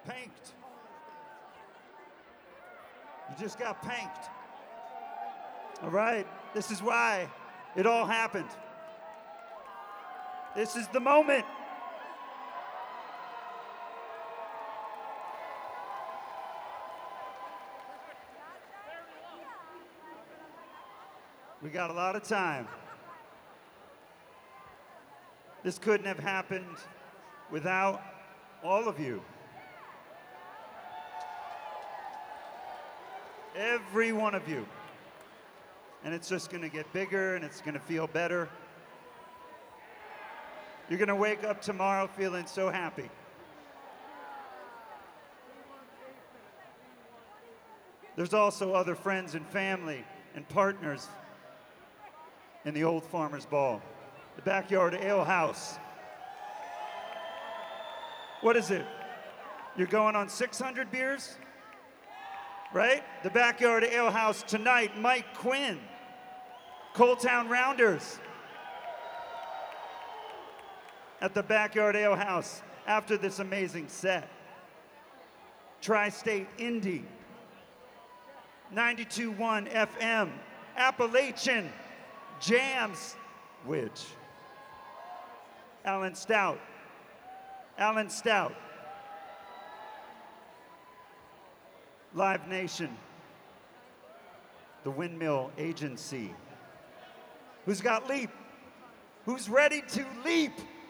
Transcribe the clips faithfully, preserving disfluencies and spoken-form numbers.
Panked. You just got panked. All right, this is why it all happened. This is the moment. We got a lot of time. This couldn't have happened without all of you. Every one of you. And it's just gonna get bigger and it's gonna feel better. You're gonna wake up tomorrow feeling so happy. There's also other friends and family and partners in the Old Farmer's Ball, the Backyard Ale House. What is it? You're going on six hundred beers? Right? The Backyard Ale House tonight, Mike Quinn, Coal Town Rounders at the Backyard Ale House after this amazing set. Tri-State Indie, ninety-two point one F M, Appalachian Jams, which Alan Stout, Alan Stout, Live Nation, the Windmill Agency. Who's got Leap? Who's ready to leap?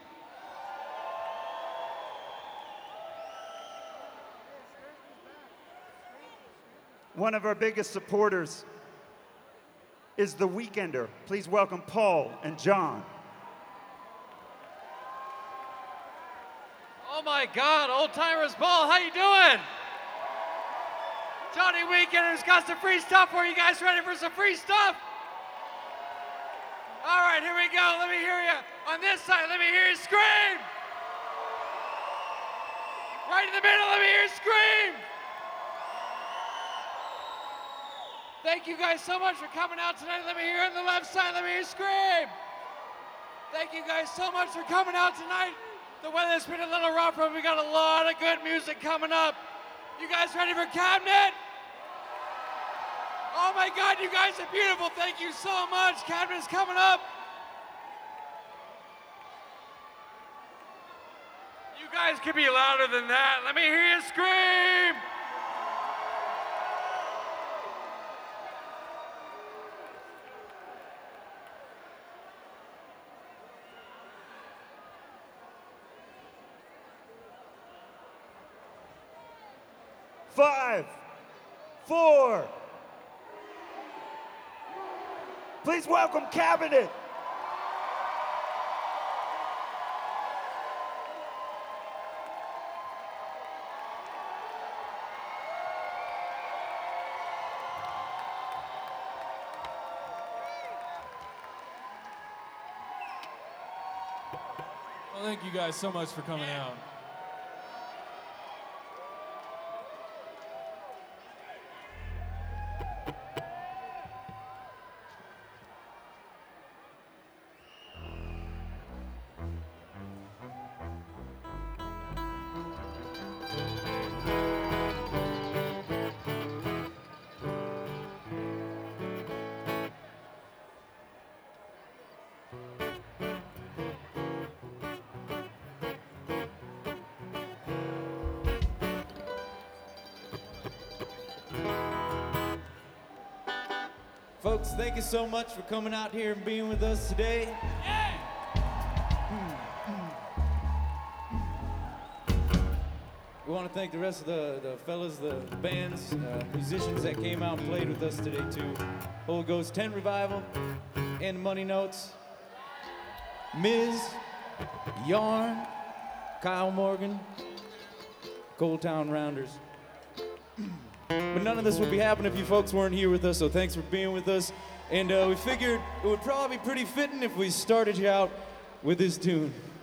One of our biggest supporters is The Weekender. Please welcome Paul and John. Oh my God, Old Timers Ball, how you doing? Johnny Weekender's got some free stuff for you guys. Ready for some free stuff? All right, here we go. Let me hear you. On this side, let me hear you scream. Right in the middle, let me hear you scream. Thank you guys so much for coming out tonight. Let me hear on the left side, let me hear you scream. Thank you guys so much for coming out tonight. The weather's been a little rough, but we got a lot of good music coming up. You guys ready for Cabinet? Oh my God, you guys are beautiful. Thank you so much. Cabinet's coming up. You guys can be louder than that. Let me hear you scream. Five, four. Please welcome Cabinet. Well, thank you guys so much for coming out. Folks, thank you so much for coming out here and being with us today. We want to thank the rest of the, the fellas, the bands, uh, musicians that came out and played with us today too. Holy Ghost Tent Revival, and Money Notes, Miz, Yarn, Kyle Morgan, Coal Town Rounders. But none of this would be happening if you folks weren't here with us, so thanks for being with us. And uh, we figured it would probably be pretty fitting if we started you out with this tune.